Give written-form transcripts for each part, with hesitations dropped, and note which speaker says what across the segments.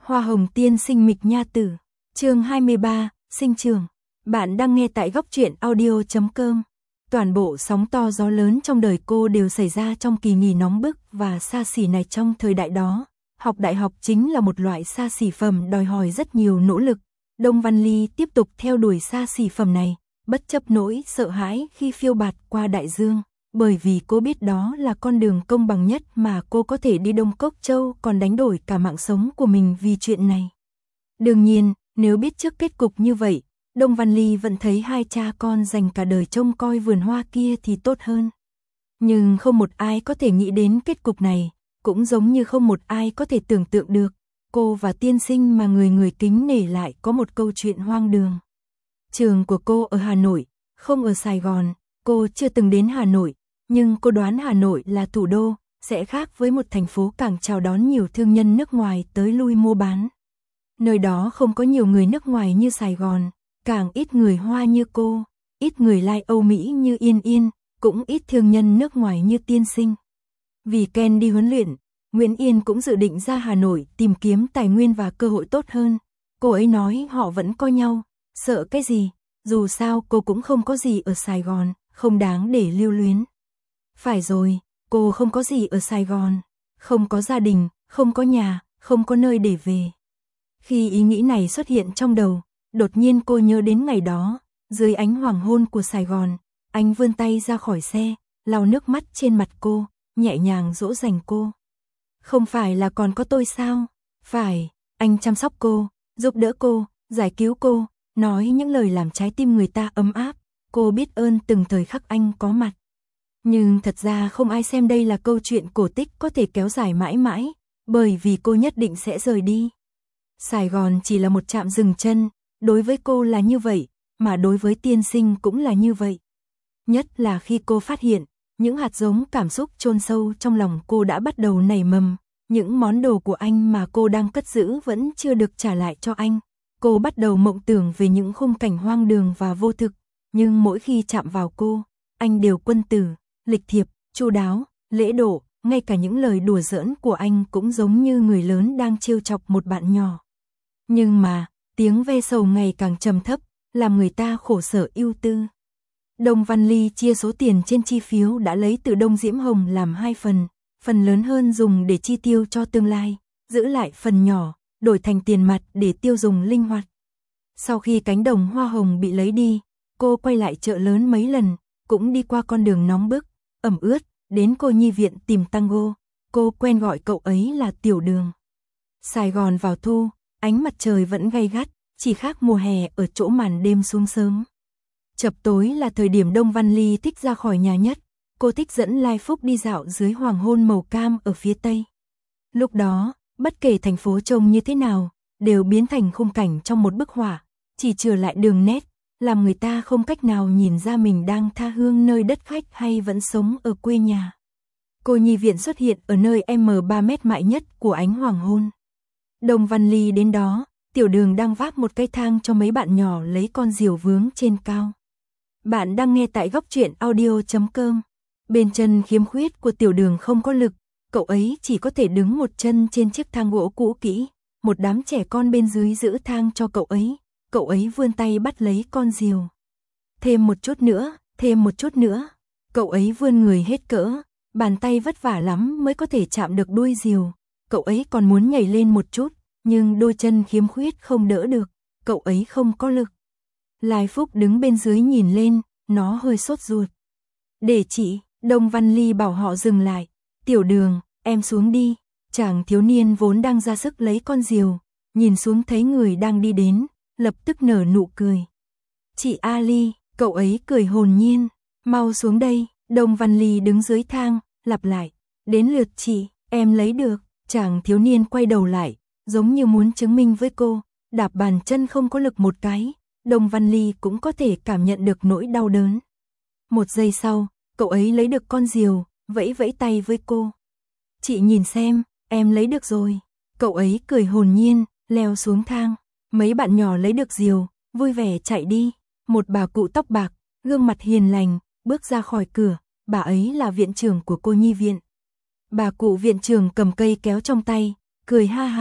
Speaker 1: Hoa hồng tiên sinh Mịch Nha Tử, chương 23, sinh trường. Bạn đang nghe tại góc truyện audio.com. Toàn bộ sóng to gió lớn trong đời cô đều xảy ra trong kỳ nghỉ nóng bức và xa xỉ này trong thời đại đó. Học đại học chính là một loại xa xỉ phẩm đòi hỏi rất nhiều nỗ lực. Đông Văn Ly tiếp tục theo đuổi xa xỉ phẩm này, bất chấp nỗi sợ hãi khi phiêu bạt qua đại dương. Bởi vì cô biết đó là con đường công bằng nhất mà cô có thể đi Đông Cốc Châu, còn đánh đổi cả mạng sống của mình vì chuyện này. Đương nhiên, nếu biết trước kết cục như vậy, Đông Văn Ly vẫn thấy hai cha con dành cả đời trông coi vườn hoa kia thì tốt hơn. Nhưng không một ai có thể nghĩ đến kết cục này, cũng giống như không một ai có thể tưởng tượng được, cô và tiên sinh mà người người kính nể lại có một câu chuyện hoang đường. Trường của cô ở Hà Nội, không ở Sài Gòn, cô chưa từng đến Hà Nội. Nhưng cô đoán Hà Nội là thủ đô, sẽ khác với một thành phố càng chào đón nhiều thương nhân nước ngoài tới lui mua bán. Nơi đó không có nhiều người nước ngoài như Sài Gòn, càng ít người Hoa như cô, ít người Lai Âu Mỹ như Yên Yên, cũng ít thương nhân nước ngoài như tiên sinh. Vì Ken đi huấn luyện, Nguyễn Yên cũng dự định ra Hà Nội tìm kiếm tài nguyên và cơ hội tốt hơn. Cô ấy nói họ vẫn coi nhau, sợ cái gì, dù sao cô cũng không có gì ở Sài Gòn, không đáng để lưu luyến. Phải rồi, cô không có gì ở Sài Gòn, không có gia đình, không có nhà, không có nơi để về. Khi ý nghĩ này xuất hiện trong đầu, đột nhiên cô nhớ đến ngày đó, dưới ánh hoàng hôn của Sài Gòn, anh vươn tay ra khỏi xe, lau nước mắt trên mặt cô, nhẹ nhàng dỗ dành cô. Không phải là còn có tôi sao? Phải, anh chăm sóc cô, giúp đỡ cô, giải cứu cô, nói những lời làm trái tim người ta ấm áp, cô biết ơn từng thời khắc anh có mặt. Nhưng thật ra không ai xem đây là câu chuyện cổ tích có thể kéo dài mãi mãi, bởi vì cô nhất định sẽ rời đi. Sài Gòn chỉ là một trạm dừng chân, đối với cô là như vậy, mà đối với tiên sinh cũng là như vậy. Nhất là khi cô phát hiện, những hạt giống cảm xúc chôn sâu trong lòng cô đã bắt đầu nảy mầm, những món đồ của anh mà cô đang cất giữ vẫn chưa được trả lại cho anh. Cô bắt đầu mộng tưởng về những khung cảnh hoang đường và vô thực, nhưng mỗi khi chạm vào cô, anh đều quân tử, lịch thiệp, chu đáo, lễ độ, ngay cả những lời đùa giỡn của anh cũng giống như người lớn đang trêu chọc một bạn nhỏ. Nhưng mà, tiếng ve sầu ngày càng trầm thấp, làm người ta khổ sở ưu tư. Đông Văn Ly chia số tiền trên chi phiếu đã lấy từ Đông Diễm Hồng làm hai phần lớn hơn dùng để chi tiêu cho tương lai, giữ lại phần nhỏ, đổi thành tiền mặt để tiêu dùng linh hoạt. Sau khi cánh đồng hoa hồng bị lấy đi, cô quay lại chợ lớn mấy lần, cũng đi qua con đường nóng bức, ẩm ướt, đến cô nhi viện tìm Tango, cô quen gọi cậu ấy là Tiểu Đường. Sài Gòn vào thu, ánh mặt trời vẫn gay gắt, chỉ khác mùa hè ở chỗ màn đêm xuống sớm. Chập tối là thời điểm Đông Văn Ly thích ra khỏi nhà nhất, cô thích dẫn Lai Phúc đi dạo dưới hoàng hôn màu cam ở phía tây. Lúc đó, bất kể thành phố trông như thế nào, đều biến thành khung cảnh trong một bức họa, chỉ chừa lại đường nét, làm người ta không cách nào nhìn ra mình đang tha hương nơi đất khách hay vẫn sống ở quê nhà. Cô nhi viện xuất hiện ở nơi M3 mét mại nhất của ánh hoàng hôn. Đông Văn Ly đến đó, Tiểu Đường đang vác một cây thang cho mấy bạn nhỏ lấy con diều vướng trên cao. Bạn đang nghe tại góc truyện audio.com. Bên chân khiếm khuyết của Tiểu Đường không có lực, cậu ấy chỉ có thể đứng một chân trên chiếc thang gỗ cũ kỹ, một đám trẻ con bên dưới giữ thang cho cậu ấy vươn tay bắt lấy con diều. Thêm một chút nữa, thêm một chút nữa. Cậu ấy vươn người hết cỡ, bàn tay vất vả lắm mới có thể chạm được đuôi diều. Cậu ấy còn muốn nhảy lên một chút, nhưng đôi chân khiếm khuyết không đỡ được, cậu ấy không có lực. Lai Phúc đứng bên dưới nhìn lên, nó hơi sốt ruột. Để chị, Đông Văn Ly bảo họ dừng lại. Tiểu Đường, em xuống đi. Chàng thiếu niên vốn đang ra sức lấy con diều, nhìn xuống thấy người đang đi đến, lập tức nở nụ cười. Chị Ali, cậu ấy cười hồn nhiên, mau xuống đây. Đông Văn Ly đứng dưới thang, lặp lại, đến lượt chị, em lấy được. Chàng thiếu niên quay đầu lại, giống như muốn chứng minh với cô, đạp bàn chân không có lực một cái, Đông Văn Ly cũng có thể cảm nhận được nỗi đau đớn. Một giây sau, cậu ấy lấy được con diều, vẫy vẫy tay với cô. Chị nhìn xem, em lấy được rồi. Cậu ấy cười hồn nhiên, leo xuống thang. Mấy bạn nhỏ lấy được diều, vui vẻ chạy đi. Một bà cụ tóc bạc, gương mặt hiền lành, bước ra khỏi cửa, bà ấy là viện trưởng của cô nhi viện. Bà cụ viện trưởng cầm cây kéo trong tay, cười ha hả,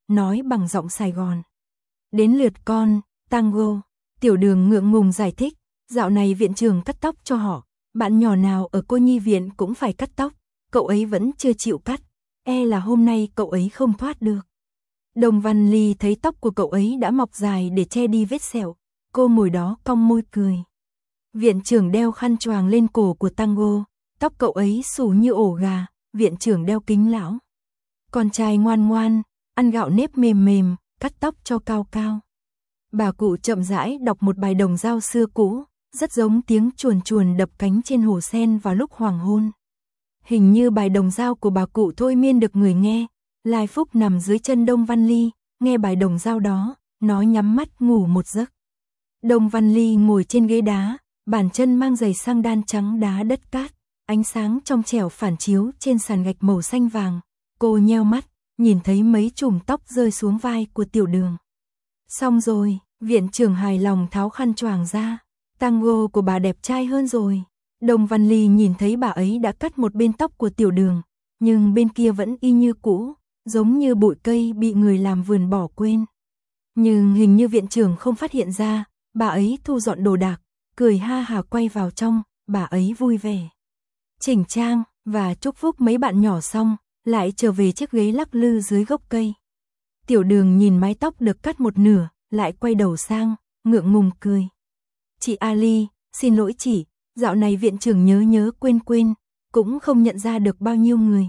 Speaker 1: nói bằng giọng Sài Gòn. Đến lượt con, Tango. Tiểu Đường ngượng ngùng giải thích, dạo này viện trưởng cắt tóc cho họ, bạn nhỏ nào ở cô nhi viện cũng phải cắt tóc, cậu ấy vẫn chưa chịu cắt, là hôm nay cậu ấy không thoát được. Đồng Văn Ly thấy tóc của cậu ấy đã mọc dài để che đi vết sẹo, cô ngồi đó cong môi cười. Viện trưởng đeo khăn choàng lên cổ của Tango, tóc cậu ấy xù như ổ gà, viện trưởng đeo kính lão. Con trai ngoan ngoan, ăn gạo nếp mềm mềm, cắt tóc cho cao cao. Bà cụ chậm rãi đọc một bài đồng dao xưa cũ, rất giống tiếng chuồn chuồn đập cánh trên hồ sen vào lúc hoàng hôn. Hình như bài đồng dao của bà cụ thôi miên được người nghe. Lai Phúc nằm dưới chân Đông Văn Ly, nghe bài đồng dao đó, nó nhắm mắt ngủ một giấc. Đông Văn Ly ngồi trên ghế đá, bàn chân mang giày sang đan trắng đá đất cát, ánh sáng trong trẻo phản chiếu trên sàn gạch màu xanh vàng. Cô nheo mắt, nhìn thấy mấy chùm tóc rơi xuống vai của Tiểu Đường. Xong rồi, viện trưởng hài lòng tháo khăn choàng ra. Tango của bà đẹp trai hơn rồi. Đông Văn Ly nhìn thấy bà ấy đã cắt một bên tóc của Tiểu Đường, nhưng bên kia vẫn y như cũ, giống như bụi cây bị người làm vườn bỏ quên. Nhưng hình như viện trưởng không phát hiện ra, bà ấy thu dọn đồ đạc, cười ha hả quay vào trong, bà ấy vui vẻ. Chỉnh trang và chúc phúc mấy bạn nhỏ xong, lại trở về chiếc ghế lắc lư dưới gốc cây. Tiểu Đường nhìn mái tóc được cắt một nửa, lại quay đầu sang, ngượng ngùng cười. Chị Ali, xin lỗi chị, dạo này viện trưởng nhớ quên, cũng không nhận ra được bao nhiêu người.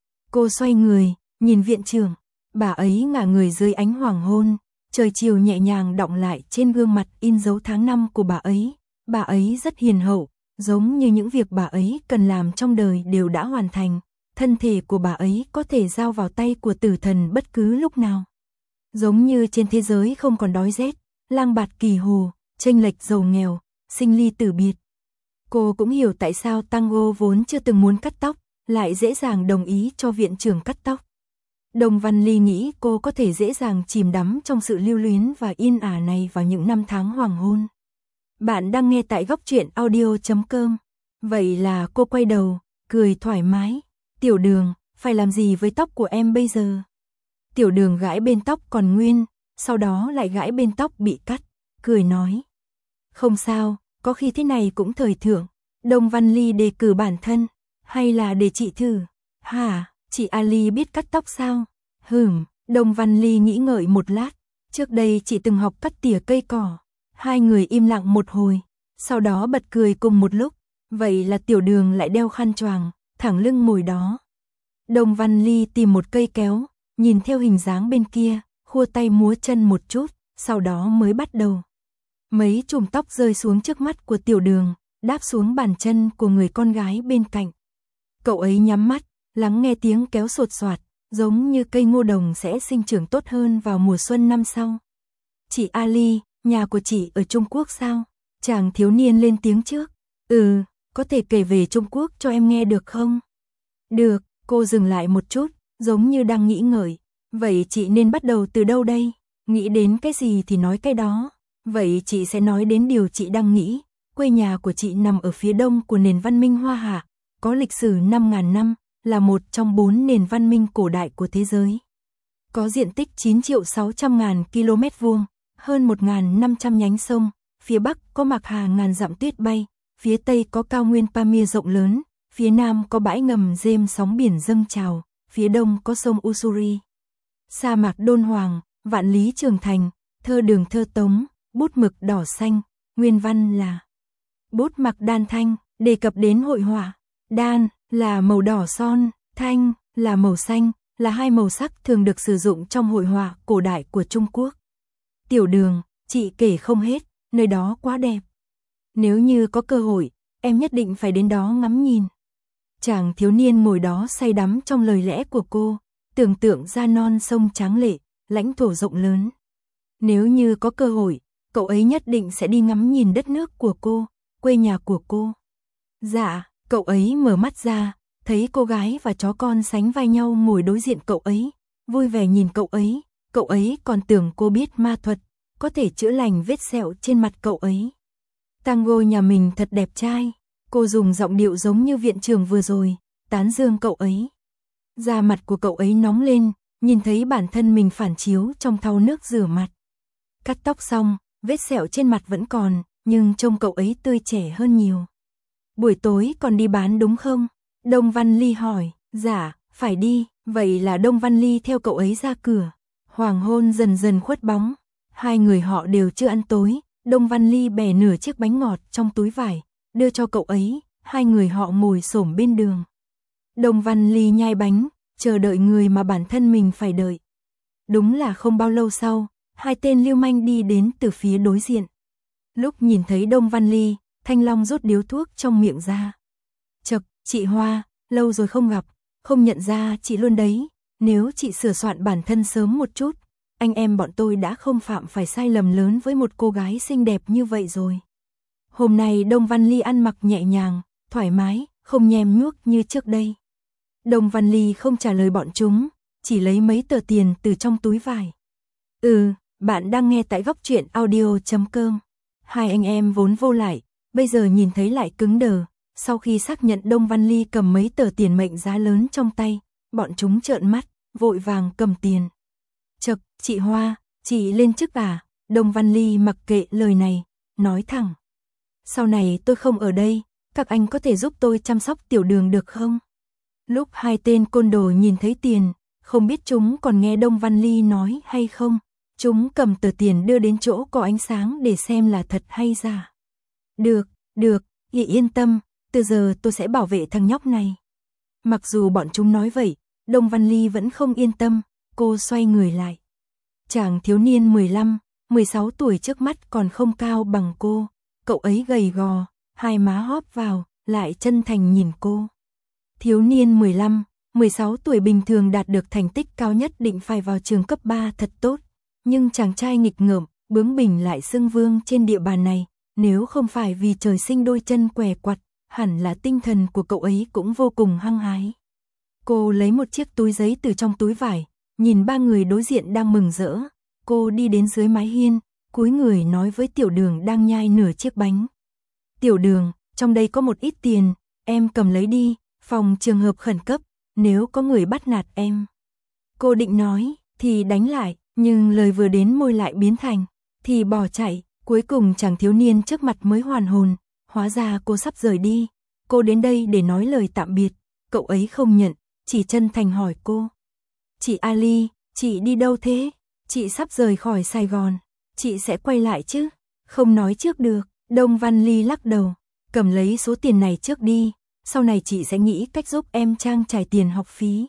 Speaker 1: Cô xoay người, nhìn viện trưởng, bà ấy ngả người dưới ánh hoàng hôn, trời chiều nhẹ nhàng đọng lại trên gương mặt in dấu tháng năm của bà ấy rất hiền hậu, giống như những việc bà ấy cần làm trong đời đều đã hoàn thành, thân thể của bà ấy có thể giao vào tay của tử thần bất cứ lúc nào. Giống như trên thế giới không còn đói rét, lang bạt kỳ hồ, chênh lệch giàu nghèo, sinh ly tử biệt. Cô cũng hiểu tại sao Tango vốn chưa từng muốn cắt tóc, lại dễ dàng đồng ý cho viện trưởng cắt tóc. Đồng Văn Ly nghĩ cô có thể dễ dàng chìm đắm trong sự lưu luyến và yên ả này vào những năm tháng hoàng hôn. Bạn đang nghe tại góc truyện audio.com. Vậy là cô quay đầu, cười thoải mái. Tiểu Đường, phải làm gì với tóc của em bây giờ? Tiểu Đường gãi bên tóc còn nguyên, sau đó lại gãi bên tóc bị cắt, cười nói. Không sao, có khi thế này cũng thời thượng. Đông Văn Ly đề cử bản thân, hay là để chị thử? Hả, chị Ali biết cắt tóc sao? Đông Văn Ly nghĩ ngợi một lát, trước đây chị từng học cắt tỉa cây cỏ. Hai người im lặng một hồi, sau đó bật cười cùng một lúc. Vậy là Tiểu Đường lại đeo khăn choàng, thẳng lưng ngồi đó. Đông Văn Ly tìm một cây kéo, nhìn theo hình dáng bên kia, khua tay múa chân một chút, sau đó mới bắt đầu. Mấy chùm tóc rơi xuống trước mắt của Tiểu Đường, đáp xuống bàn chân của người con gái bên cạnh. Cậu ấy nhắm mắt, lắng nghe tiếng kéo sột soạt, giống như cây ngô đồng sẽ sinh trưởng tốt hơn vào mùa xuân năm sau. Chị Ali, nhà của chị ở Trung Quốc sao? Chàng thiếu niên lên tiếng trước. Có thể kể về Trung Quốc cho em nghe được không? Được, cô dừng lại một chút, giống như đang nghĩ ngợi. Vậy chị nên bắt đầu từ đâu đây? Nghĩ đến cái gì thì nói cái đó. Vậy chị sẽ nói đến điều chị đang nghĩ. Quê nhà của chị nằm ở phía đông của nền văn minh Hoa Hạ, có lịch sử 5.000 năm, là một trong 4 nền văn minh cổ đại của thế giới. Có diện tích 9.600.000 km vuông, hơn 1.500 nhánh sông, phía bắc có Mạc Hà ngàn dặm tuyết bay, phía tây có cao nguyên Pamir rộng lớn, phía nam có bãi ngầm James sóng biển dâng trào, phía đông có sông Ussuri. Sa mạc Đôn Hoàng, vạn lý trường thành, thơ đường thơ tống, bút mực đỏ xanh, nguyên văn là bút mặc đan thanh, đề cập đến hội họa. Đan là màu đỏ son, thanh là màu xanh, là hai màu sắc thường được sử dụng trong hội họa cổ đại của Trung Quốc. Tiểu Đường, chị kể không hết, nơi đó quá đẹp. Nếu như có cơ hội, em nhất định phải đến đó ngắm nhìn. Chàng thiếu niên ngồi đó say đắm trong lời lẽ của cô, tưởng tượng ra non sông tráng lệ, lãnh thổ rộng lớn. Nếu như có cơ hội, cậu ấy nhất định sẽ đi ngắm nhìn đất nước của cô, quê nhà của cô. Dạ, cậu ấy mở mắt ra, thấy cô gái và chó con sánh vai nhau ngồi đối diện cậu ấy, vui vẻ nhìn cậu ấy còn tưởng cô biết ma thuật, có thể chữa lành vết sẹo trên mặt cậu ấy. Tango nhà mình thật đẹp trai, cô dùng giọng điệu giống như viện trưởng vừa rồi, tán dương cậu ấy. Da mặt của cậu ấy nóng lên, nhìn thấy bản thân mình phản chiếu trong thau nước rửa mặt. Cắt tóc xong, vết sẹo trên mặt vẫn còn, nhưng trông cậu ấy tươi trẻ hơn nhiều. Buổi tối còn đi bán đúng không? Đông Văn Ly hỏi. Dạ, phải đi. Vậy là Đông Văn Ly theo cậu ấy ra cửa. Hoàng hôn dần dần khuất bóng. Hai người họ đều chưa ăn tối. Đông Văn Ly bẻ nửa chiếc bánh ngọt trong túi vải, đưa cho cậu ấy. Hai người họ ngồi xổm bên đường. Đông Văn Ly nhai bánh, chờ đợi người mà bản thân mình phải đợi. Đúng là không bao lâu sau, hai tên lưu manh đi đến từ phía đối diện. Lúc nhìn thấy Đông Văn Ly, Thanh Long rút điếu thuốc trong miệng ra. Chậc, chị Hoa, lâu rồi không gặp, không nhận ra chị luôn đấy. Nếu chị sửa soạn bản thân sớm một chút, anh em bọn tôi đã không phạm phải sai lầm lớn với một cô gái xinh đẹp như vậy rồi. Hôm nay Đông Văn Ly ăn mặc nhẹ nhàng, thoải mái, không nhem nhuốc như trước đây. Đông Văn Ly không trả lời bọn chúng, chỉ lấy mấy tờ tiền từ trong túi vải. Bạn đang nghe tại góc truyện audio.com. Hai anh em vốn vô lại, bây giờ nhìn thấy lại cứng đờ. Sau khi xác nhận Đông Văn Ly cầm mấy tờ tiền mệnh giá lớn trong tay, bọn chúng trợn mắt, vội vàng cầm tiền. Chậc, chị Hoa, chị lên chức à? Đông Văn Ly mặc kệ lời này, nói thẳng. Sau này tôi không ở đây, các anh có thể giúp tôi chăm sóc Tiểu Đường được không? Lúc hai tên côn đồ nhìn thấy tiền, không biết chúng còn nghe Đông Văn Ly nói hay không. Chúng cầm tờ tiền đưa đến chỗ có ánh sáng để xem là thật hay giả. Được, chị yên tâm, từ giờ tôi sẽ bảo vệ thằng nhóc này. Mặc dù bọn chúng nói vậy, Đông Văn Ly vẫn không yên tâm, cô xoay người lại. Chàng thiếu niên 15, 16 tuổi trước mắt còn không cao bằng cô, cậu ấy gầy gò, hai má hóp vào, lại chân thành nhìn cô. Thiếu niên 15, 16 tuổi bình thường đạt được thành tích cao nhất định phải vào trường cấp 3 thật tốt. Nhưng chàng trai nghịch ngợm, bướng bỉnh lại xưng vương trên địa bàn này, nếu không phải vì trời sinh đôi chân què quặt, hẳn là tinh thần của cậu ấy cũng vô cùng hăng hái. Cô lấy một chiếc túi giấy từ trong túi vải, nhìn ba người đối diện đang mừng rỡ. Cô đi đến dưới mái hiên, cúi người nói với Tiểu Đường đang nhai nửa chiếc bánh. Tiểu Đường, trong đây có một ít tiền, em cầm lấy đi, phòng trường hợp khẩn cấp, nếu có người bắt nạt em. Cô định nói, thì đánh lại. Nhưng lời vừa đến môi lại biến thành, thì bỏ chạy, cuối cùng chàng thiếu niên trước mặt mới hoàn hồn, hóa ra cô sắp rời đi, cô đến đây để nói lời tạm biệt, cậu ấy không nhận, chỉ chân thành hỏi cô. Chị Ali, chị đi đâu thế? Chị sắp rời khỏi Sài Gòn, chị sẽ quay lại chứ? Không nói trước được, Đông Văn Ly lắc đầu, cầm lấy số tiền này trước đi, sau này chị sẽ nghĩ cách giúp em trang trải tiền học phí.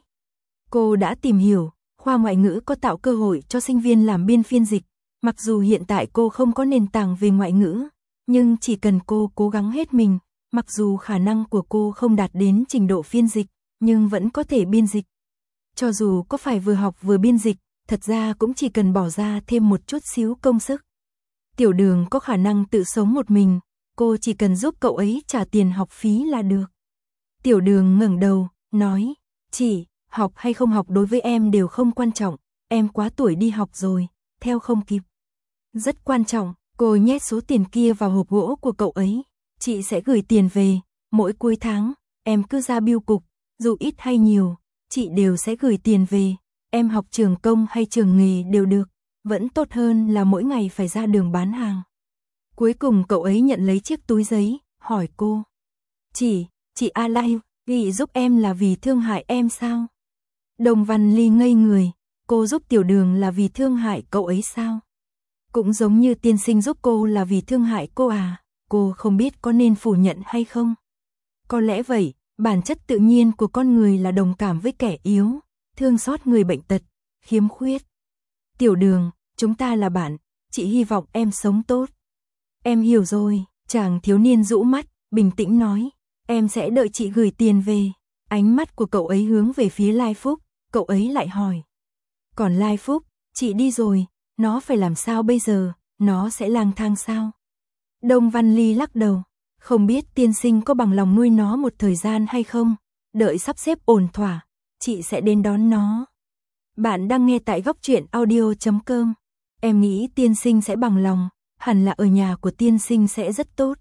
Speaker 1: Cô đã tìm hiểu. Khoa ngoại ngữ có tạo cơ hội cho sinh viên làm biên phiên dịch, mặc dù hiện tại cô không có nền tảng về ngoại ngữ, nhưng chỉ cần cô cố gắng hết mình, mặc dù khả năng của cô không đạt đến trình độ phiên dịch, nhưng vẫn có thể biên dịch. Cho dù có phải vừa học vừa biên dịch, thật ra cũng chỉ cần bỏ ra thêm một chút xíu công sức. Tiểu Đường có khả năng tự sống một mình, cô chỉ cần giúp cậu ấy trả tiền học phí là được. Tiểu Đường ngẩng đầu, nói, chị, học hay không học đối với em đều không quan trọng, em quá tuổi đi học rồi, theo không kịp. Rất quan trọng, cô nhét số tiền kia vào hộp gỗ của cậu ấy, chị sẽ gửi tiền về, mỗi cuối tháng, em cứ ra bưu cục, dù ít hay nhiều, chị đều sẽ gửi tiền về, em học trường công hay trường nghề đều được, vẫn tốt hơn là mỗi ngày phải ra đường bán hàng. Cuối cùng cậu ấy nhận lấy chiếc túi giấy, hỏi cô. Chị Alai, ghi giúp em là vì thương hại em sao? Đông Văn Ly ngây người, cô giúp Tiểu Đường là vì thương hại cậu ấy sao? Cũng giống như tiên sinh giúp cô là vì thương hại cô à, cô không biết có nên phủ nhận hay không? Có lẽ vậy, bản chất tự nhiên của con người là đồng cảm với kẻ yếu, thương xót người bệnh tật, khiếm khuyết. Tiểu Đường, chúng ta là bạn, chị hy vọng em sống tốt. Em hiểu rồi, chàng thiếu niên rũ mắt, bình tĩnh nói, em sẽ đợi chị gửi tiền về. Ánh mắt của cậu ấy hướng về phía Lai Phúc, cậu ấy lại hỏi. Còn Lai Phúc, chị đi rồi, nó phải làm sao bây giờ, nó sẽ lang thang sao? Đông Văn Ly lắc đầu, không biết tiên sinh có bằng lòng nuôi nó một thời gian hay không, đợi sắp xếp ổn thỏa, chị sẽ đến đón nó. Bạn đang nghe tại góc truyện audio.com, em nghĩ tiên sinh sẽ bằng lòng, hẳn là ở nhà của tiên sinh sẽ rất tốt.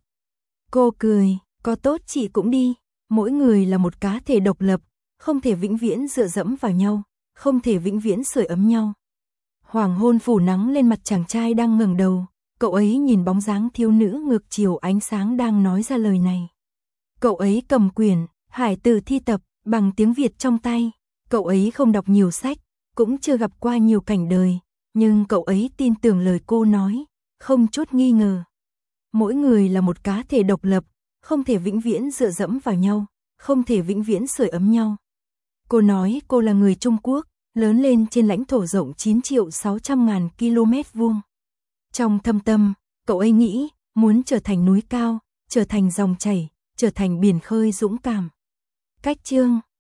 Speaker 1: Cô cười, có tốt chị cũng đi, mỗi người là một cá thể độc lập, không thể vĩnh viễn dựa dẫm vào nhau, không thể vĩnh viễn sưởi ấm nhau. Hoàng hôn phủ nắng lên mặt chàng trai đang ngẩng đầu, cậu ấy nhìn bóng dáng thiếu nữ ngược chiều ánh sáng đang nói ra lời này. Cậu ấy cầm quyển Hải Từ Thi Tập bằng tiếng Việt trong tay, cậu ấy không đọc nhiều sách, cũng chưa gặp qua nhiều cảnh đời, nhưng cậu ấy tin tưởng lời cô nói, không chút nghi ngờ. Mỗi người là một cá thể độc lập, không thể vĩnh viễn dựa dẫm vào nhau, không thể vĩnh viễn sưởi ấm nhau. Cô nói cô là người Trung Quốc, lớn lên trên lãnh thổ rộng 9.600.000 km vuông. Trong thâm tâm, cậu ấy nghĩ, muốn trở thành núi cao, trở thành dòng chảy, trở thành biển khơi dũng cảm. Cách chương